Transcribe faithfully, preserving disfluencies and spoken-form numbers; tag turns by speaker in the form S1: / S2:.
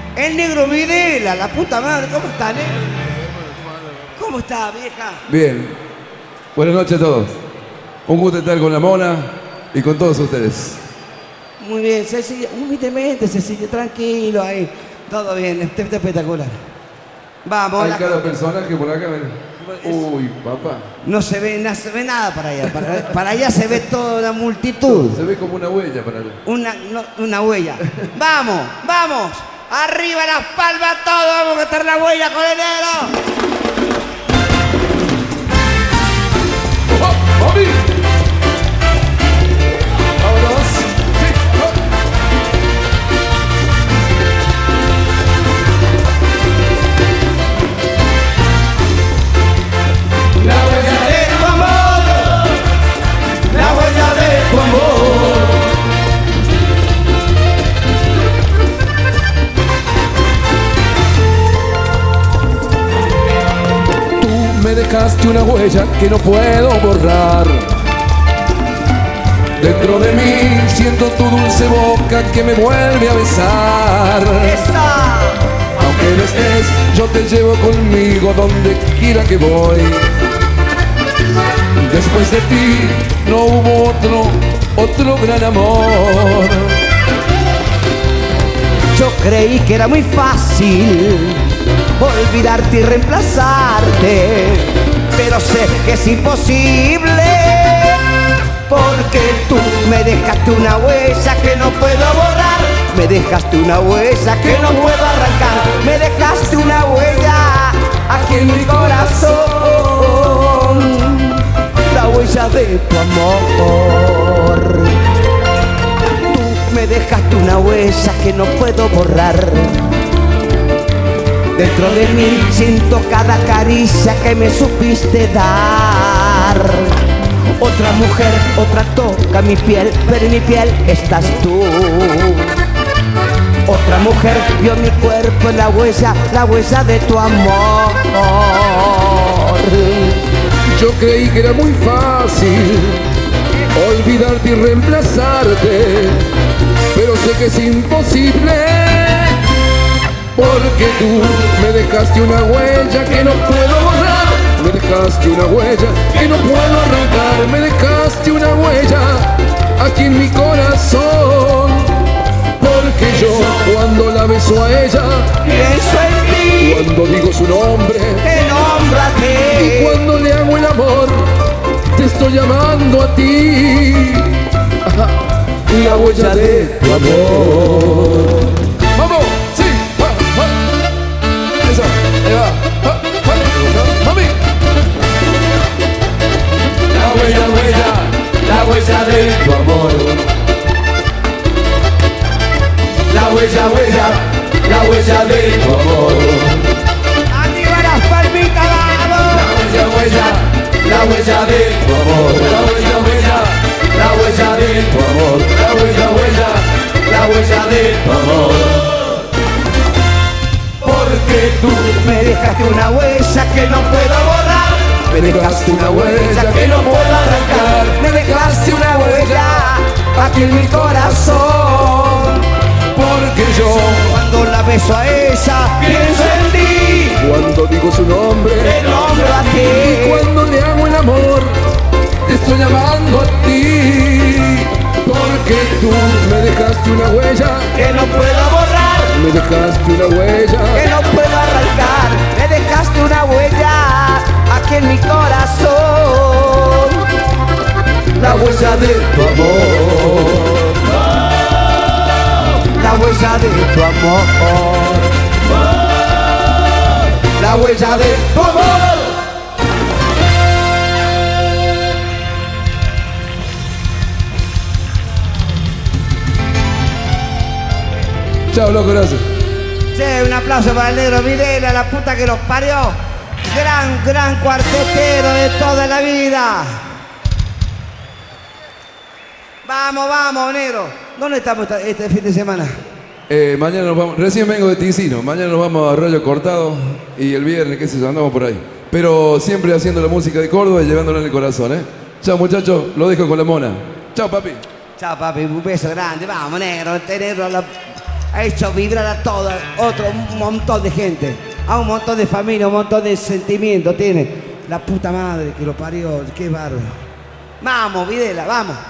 S1: El negro Videla, la puta madre. ¿Cómo está, negro? ¿Cómo está, vieja?
S2: Bien. Buenas noches a todos. Un gusto estar con la Mona y con todos ustedes.
S1: Muy bien, Cecilia. Humildemente, Cecilia, tranquilo ahí. Todo bien, está espectacular. Vamos.
S2: Hay
S1: la...
S2: cada personaje por acá. Uy, papá.
S1: No se ve, no se ve nada para allá. Para, para allá se ve toda la multitud.
S2: Se ve como una huella para allá.
S1: Una, no, una huella. Vamos, vamos. Arriba las palmas todos. Vamos a estar la huella con el negro.
S2: ¡Oh, mami! Vámonos. Sí, oh.
S1: La huella de tu amor, la huella de tu amor.
S2: Tú me dejaste una huella que no puedo borrar. Dentro de mí siento tu dulce boca que me vuelve a besar.
S1: ¡Esa!
S2: Aunque no estés, yo te llevo conmigo donde quiera que voy. Después de ti no hubo otro, otro gran amor.
S1: Yo creí que era muy fácil olvidarte y reemplazarte, pero sé que es imposible, porque tú me dejaste una huella que no puedo borrar. Me dejaste una huella que no puedo arrancar. Me dejaste una huella aquí en mi corazón, la huella de tu amor. Tú me dejaste una huella que no puedo borrar. Dentro de mí siento cada caricia que me supiste dar. Otra mujer, otra toca mi piel, pero en mi piel estás tú. Otra mujer vio mi cuerpo, la huella, la huella de tu amor.
S2: Yo creí que era muy fácil olvidarte y reemplazarte, pero sé que es imposible, porque tú me dejaste una huella que no puedo borrar. Me dejaste una huella que no puedo arrancar. Me dejaste una huella aquí en mi corazón, porque yo cuando la beso a ella
S1: pienso en ti.
S2: Cuando digo su nombre
S1: te nombro a ti.
S2: Y cuando le hago el amor te estoy llamando a ti. Ajá. La huella de tu amor. ¡Vamos! ¡Sí! ¡Va! ¡Va! ¡Eso! ¡Ahí va! ¡Va! ¡Va! ¡Mami!
S1: La huella, huella, la huella de tu amor. La huella, huella, la huella de tu amor. ¡Arriba las palmitas, vamos! La huella, huella, la huella de tu amor. La huella, huella, la huella de tu amor. La huella, huella, la huella de tu amor. Porque tú me dejaste una huella que no puedo borrar. Me dejaste una huella que no puedo arrancar. Me dejaste una huella aquí en mi corazón, porque yo cuando la beso a ella pienso en ti.
S2: Cuando digo su nombre
S1: te nombro a ti.
S2: Y cuando le hago el amor te estoy llamando a ti, porque tú me dejaste una huella
S1: que no puedo borrar.
S2: Me dejaste una huella
S1: que no puedo arrancar. Me dejaste una huella aquí en mi corazón, la huella de tu amor. La huella de tu amor. La huella de tu amor.
S2: Chao, loco, gracias.
S1: Sí, un aplauso para el negro Videla, la puta que los parió. Gran, gran cuartetero de toda la vida. Vamos, vamos, negro. ¿Dónde estamos este fin de semana?
S2: Eh, mañana nos vamos, recién vengo de Ticino, mañana nos vamos a Arroyo Cortado y el viernes, qué sé yo, andamos por ahí. Pero siempre haciendo la música de Córdoba y llevándola en el corazón, ¿eh? Chao, muchachos, lo dejo con la Mona. Chao, papi.
S1: Chao, papi, un beso grande. Vamos, negro, este negro la... ha hecho vibrar a toda, otro un montón de gente, a un montón de familia, un montón de sentimientos tiene. La puta madre que lo parió, qué bárbaro. Vamos, Videla, vamos.